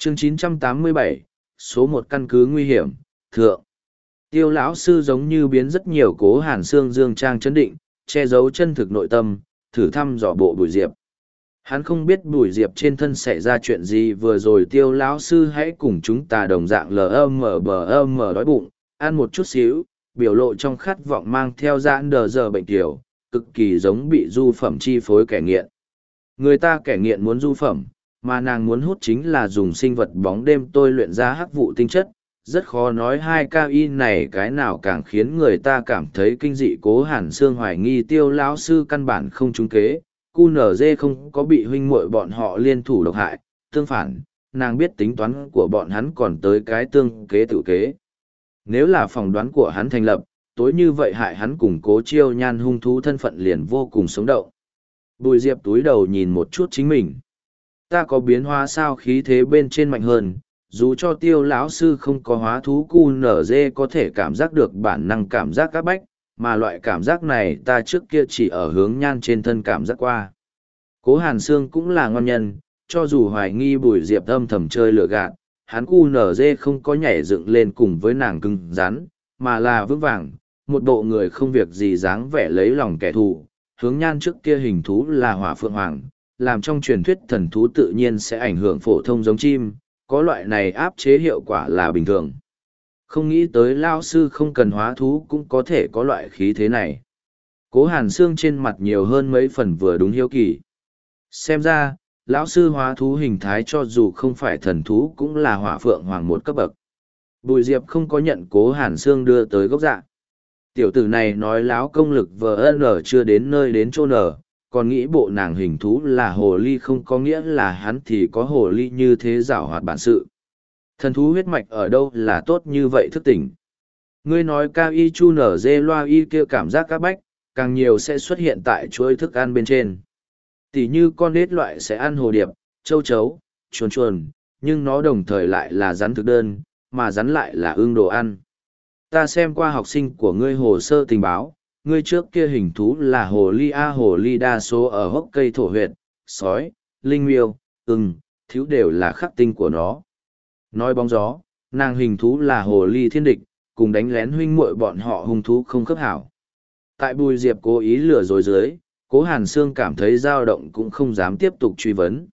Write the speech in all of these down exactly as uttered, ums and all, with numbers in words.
chương chín trăm tám mươi bảy, số một căn cứ nguy hiểm, thượng. Tiêu lão sư giống như biến rất nhiều Cố Hàn Sương dương trang chấn định, che giấu chân thực nội tâm, thử thăm dò bộ Bùi Diệp. Hắn không biết Bùi Diệp trên thân xảy ra chuyện gì, vừa rồi Tiêu lão sư hãy cùng chúng ta đồng dạng lờ mờ bờ mờ đói bụng, ăn một chút xíu, biểu lộ trong khát vọng mang theo giãn đờ giờ bệnh tiểu, cực kỳ giống bị du phẩm chi phối kẻ nghiện. Người ta kẻ nghiện muốn du phẩm, mà nàng muốn hút chính là dùng sinh vật bóng đêm tôi luyện ra hắc vụ tinh chất. Rất khó nói hai ca y này cái nào càng khiến người ta cảm thấy kinh dị. Cố Hàn Sương hoài nghi Tiêu lão sư căn bản không trúng kế, cu nở dê không có bị huynh muội bọn họ liên thủ độc hại, tương phản, nàng biết tính toán của bọn hắn còn tới cái tương kế tự kế. Nếu là phỏng đoán của hắn thành lập, tối như vậy hại hắn cùng Cố Chiêu Nhan hung thú thân phận liền vô cùng sống động. Bùi Diệp túi đầu nhìn một chút chính mình. Ta có biến hóa sao? Khí thế bên trên mạnh hơn, dù cho Tiêu lão sư không có hóa thú cu nở dê có thể cảm giác được bản năng cảm giác các bách, mà loại cảm giác này ta trước kia chỉ ở hướng nhan trên thân cảm giác qua. Cố Hàn Sương cũng là ngon nhân, cho dù hoài nghi Bùi Diệp âm thầm chơi lừa gạt, hắn cu nở dê không có nhảy dựng lên cùng với nàng cứng rắn, mà là vững vàng, một bộ người không việc gì dáng vẻ lấy lòng kẻ thù. Hướng nhan trước kia hình thú là hỏa phượng hoàng, làm trong truyền thuyết thần thú tự nhiên sẽ ảnh hưởng phổ thông giống chim, có loại này áp chế hiệu quả là bình thường. Không nghĩ tới lao sư không cần hóa thú cũng có thể có loại khí thế này. Cố Hàn Sương trên mặt nhiều hơn mấy phần vừa đúng hiếu kỳ. Xem ra, lão sư hóa thú hình thái cho dù không phải thần thú cũng là hỏa phượng hoàng một cấp bậc. Bùi Diệp không có nhận Cố Hàn Sương đưa tới gốc dạ. Tiểu tử này nói láo công lực vờ nở chưa đến nơi đến chỗ nở, còn nghĩ bộ nàng hình thú là hồ ly không có nghĩa là hắn thì có hồ ly như thế giảo hoạt bản sự. Thần thú huyết mạch ở đâu là tốt như vậy thức tỉnh. Ngươi nói cao y chu nở dê loa y kia cảm giác các bách, càng nhiều sẽ xuất hiện tại chuỗi thức ăn bên trên. Tỷ như con nết loại sẽ ăn hồ điệp, châu chấu, chuồn chuồn, nhưng nó đồng thời lại là rắn thực đơn, mà rắn lại là ương đồ ăn. Ta xem qua học sinh của ngươi hồ sơ tình báo, ngươi trước kia hình thú là hồ ly a hồ ly đa số ở hốc cây thổ huyệt, sói, linh miêu, ưng, thiếu đều là khắc tinh của nó. Nói bóng gió, nàng hình thú là hồ ly thiên địch, cùng đánh lén huynh muội bọn họ hung thú không khớp hảo. Tại Bùi Diệp cố ý lừa dối dưới, Cố Hàn Sương cảm thấy dao động cũng không dám tiếp tục truy vấn.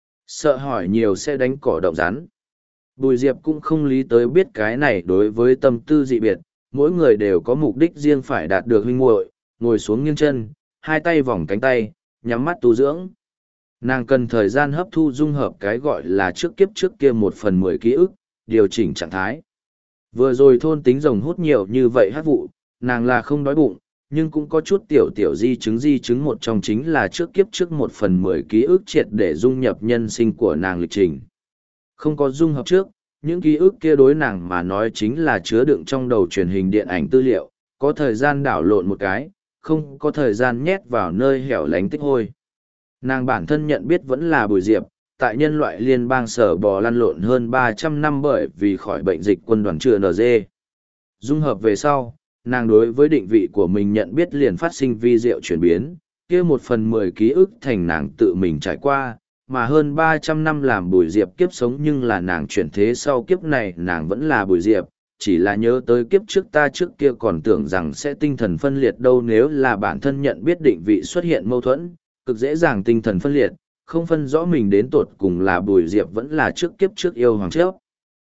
Sợ hỏi nhiều sẽ đánh cỏ động rắn. Bùi Diệp cũng không lý tới biết cái này đối với tâm tư dị biệt, mỗi người đều có mục đích riêng phải đạt được huynh muội, ngồi xuống nghiêng chân, hai tay vòng cánh tay, nhắm mắt tu dưỡng. Nàng cần thời gian hấp thu dung hợp cái gọi là trước kiếp trước kia một phần mười ký ức, điều chỉnh trạng thái. Vừa rồi thôn tính rồng hút nhiều như vậy hát vụ, nàng là không đói bụng, nhưng cũng có chút tiểu tiểu di chứng di chứng một trong chính là trước kiếp trước một phần mười ký ức triệt để dung nhập nhân sinh của nàng lịch trình. Không có dung hợp trước, những ký ức kia đối nàng mà nói chính là chứa đựng trong đầu truyền hình điện ảnh tư liệu, có thời gian đảo lộn một cái, không có thời gian nhét vào nơi hẻo lánh tích hôi. Nàng bản thân nhận biết vẫn là Bùi Diệp, tại nhân loại liên bang sở bò lăn lộn hơn ba trăm năm bởi vì khỏi bệnh dịch quân đoàn chưa en giê. Dung hợp về sau, nàng đối với định vị của mình nhận biết liền phát sinh vi diệu chuyển biến, kia một phần mười ký ức thành nàng tự mình trải qua, mà hơn ba trăm năm làm Bùi Diệp kiếp sống nhưng là nàng chuyển thế sau kiếp này nàng vẫn là Bùi Diệp, chỉ là nhớ tới kiếp trước ta trước kia còn tưởng rằng sẽ tinh thần phân liệt đâu nếu là bản thân nhận biết định vị xuất hiện mâu thuẫn, cực dễ dàng tinh thần phân liệt, không phân rõ mình đến tột cùng là Bùi Diệp vẫn là trước kiếp trước yêu hoàng trước.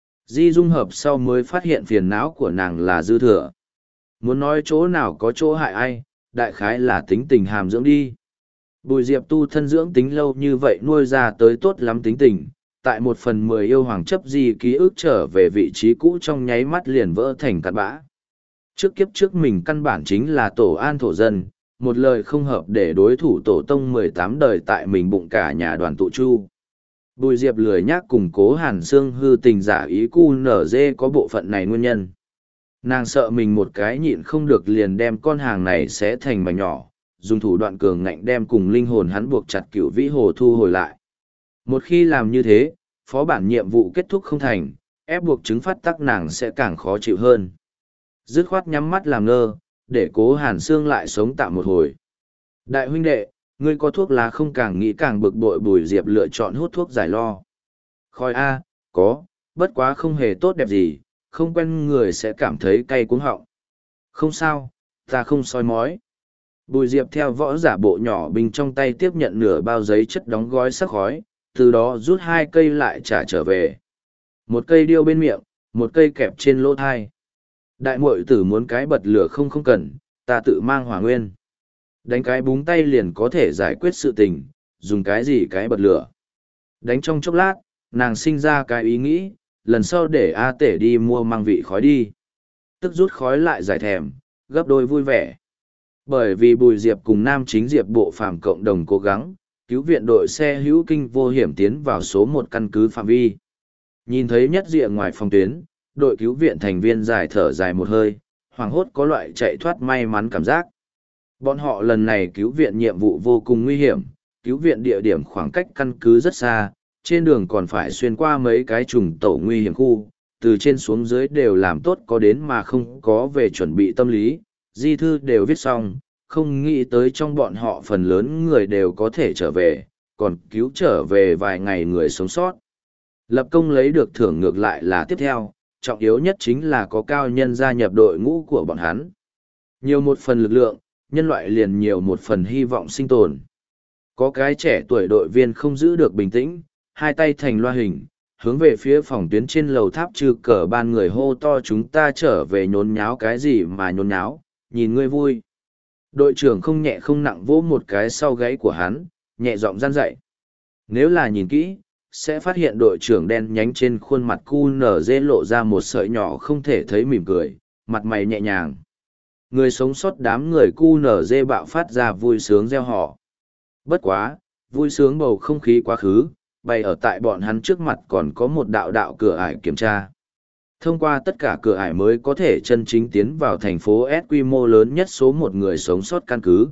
Di dung hợp sau mới phát hiện phiền não của nàng là dư thừa. Muốn nói chỗ nào có chỗ hại ai, đại khái là tính tình hàm dưỡng đi. Bùi Diệp tu thân dưỡng tính lâu như vậy nuôi ra tới tốt lắm tính tình, tại một phần mười yêu hoàng chấp di ký ức trở về vị trí cũ trong nháy mắt liền vỡ thành cát bã. Trước kiếp trước mình căn bản chính là tổ an thổ dân, một lời không hợp để đối thủ tổ tông mười tám đời tại mình bụng cả nhà đoàn tụ chu. Bùi Diệp lười nhác cùng Cố Hàn Sương hư tình giả ý cu nở dê có bộ phận này nguyên nhân. Nàng sợ mình một cái nhịn không được liền đem con hàng này sẽ thành mảnh nhỏ, dùng thủ đoạn cường ngạnh đem cùng linh hồn hắn buộc chặt cửu vĩ hồ thu hồi lại. Một khi làm như thế, phó bản nhiệm vụ kết thúc không thành, ép buộc chứng phát tắc nàng sẽ càng khó chịu hơn. Dứt khoát nhắm mắt làm ngơ, để Cố Hàn Sương lại sống tạm một hồi. Đại huynh đệ, ngươi có thuốc lá không? Càng nghĩ càng bực bội. Bùi Diệp lựa chọn hút thuốc giải lo. Khói A, có, bất quá không hề tốt đẹp gì, không quen người sẽ cảm thấy cay cuống họng. Không sao, ta không soi mói. Bùi Diệp theo võ giả bộ nhỏ bình trong tay tiếp nhận nửa bao giấy chất đóng gói sắc khói, từ đó rút hai cây lại trả trở về. Một cây điêu bên miệng, một cây kẹp trên lỗ thai. Đại muội tử muốn cái bật lửa không không cần, ta tự mang hỏa nguyên. Đánh cái búng tay liền có thể giải quyết sự tình, dùng cái gì cái bật lửa. Đánh trong chốc lát, nàng sinh ra cái ý nghĩ, lần sau để A Tể đi mua mang vị khói đi. Tức rút khói lại giải thèm, gấp đôi vui vẻ. Bởi vì Bùi Diệp cùng Nam Chính Diệp bộ phàm cộng đồng cố gắng, cứu viện đội xe hữu kinh vô hiểm tiến vào số một căn cứ phạm vi. Nhìn thấy nhất địa ngoài phòng tuyến, đội cứu viện thành viên dài thở dài một hơi, hoảng hốt có loại chạy thoát may mắn cảm giác. Bọn họ lần này cứu viện nhiệm vụ vô cùng nguy hiểm, cứu viện địa điểm khoảng cách căn cứ rất xa, trên đường còn phải xuyên qua mấy cái trùng tổ nguy hiểm khu, từ trên xuống dưới đều làm tốt có đến mà không có về chuẩn bị tâm lý, di thư đều viết xong, không nghĩ tới trong bọn họ phần lớn người đều có thể trở về, còn cứu trở về vài ngày người sống sót. Lập công lấy được thưởng ngược lại là tiếp theo, trọng yếu nhất chính là có cao nhân gia nhập đội ngũ của bọn hắn. Nhiều một phần lực lượng, nhân loại liền nhiều một phần hy vọng sinh tồn. Có cái trẻ tuổi đội viên không giữ được bình tĩnh, hai tay thành loa hình, hướng về phía phòng tuyến trên lầu tháp trừ cờ ban người hô to chúng ta trở về nhốn nháo cái gì mà nhốn nháo, nhìn ngươi vui. Đội trưởng không nhẹ không nặng vỗ một cái sau gáy của hắn, nhẹ giọng gian dạy. Nếu là nhìn kỹ, sẽ phát hiện đội trưởng đen nhánh trên khuôn mặt cu nở dê lộ ra một sợi nhỏ không thể thấy mỉm cười, mặt mày nhẹ nhàng. Người sống sót đám người cu nở dê bạo phát ra vui sướng reo hò. Bất quá, vui sướng bầu không khí quá khứ, bày ở tại bọn hắn trước mặt còn có một đạo đạo cửa ải kiểm tra. Thông qua tất cả cửa ải mới có thể chân chính tiến vào thành phố S quy mô lớn nhất số một người sống sót căn cứ.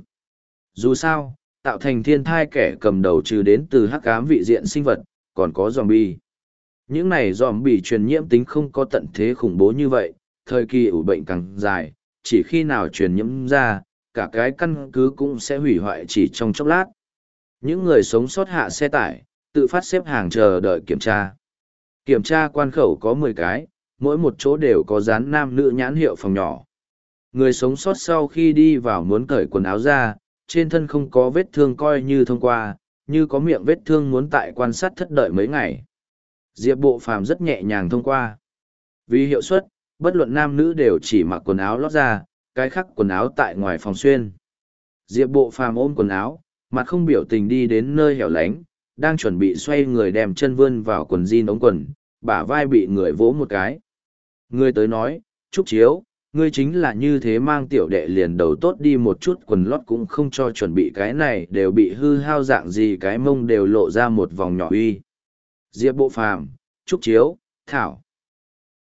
Dù sao, tạo thành thiên thai kẻ cầm đầu trừ đến từ hắc ám vị diện sinh vật, còn có zombie. Những này zombie truyền nhiễm tính không có tận thế khủng bố như vậy, thời kỳ ủ bệnh càng dài, chỉ khi nào truyền nhiễm ra, cả cái căn cứ cũng sẽ hủy hoại chỉ trong chốc lát. Những người sống sót hạ xe tải, tự phát xếp hàng chờ đợi kiểm tra. Kiểm tra quan khẩu có mười cái, mỗi một chỗ đều có dán nam nữ nhãn hiệu phòng nhỏ. Người sống sót sau khi đi vào muốn cởi quần áo ra, trên thân không có vết thương coi như thông qua, như có miệng vết thương muốn tại quan sát thất đợi mấy ngày. Diệp bộ phàm rất nhẹ nhàng thông qua. Vì hiệu suất, bất luận nam nữ đều chỉ mặc quần áo lót ra, cái khác quần áo tại ngoài phòng xuyên. Diệp bộ phàm ôm quần áo, mặt không biểu tình đi đến nơi hẻo lánh, đang chuẩn bị xoay người đem chân vươn vào quần jean ống quần, bả vai bị người vỗ một cái. Người tới nói, Trúc Chiếu, ngươi chính là như thế mang tiểu đệ liền đầu tốt đi một chút quần lót cũng không cho chuẩn bị cái này đều bị hư hao dạng gì cái mông đều lộ ra một vòng nhỏ uy. Diệp bộ phàm, Trúc Chiếu, Thảo.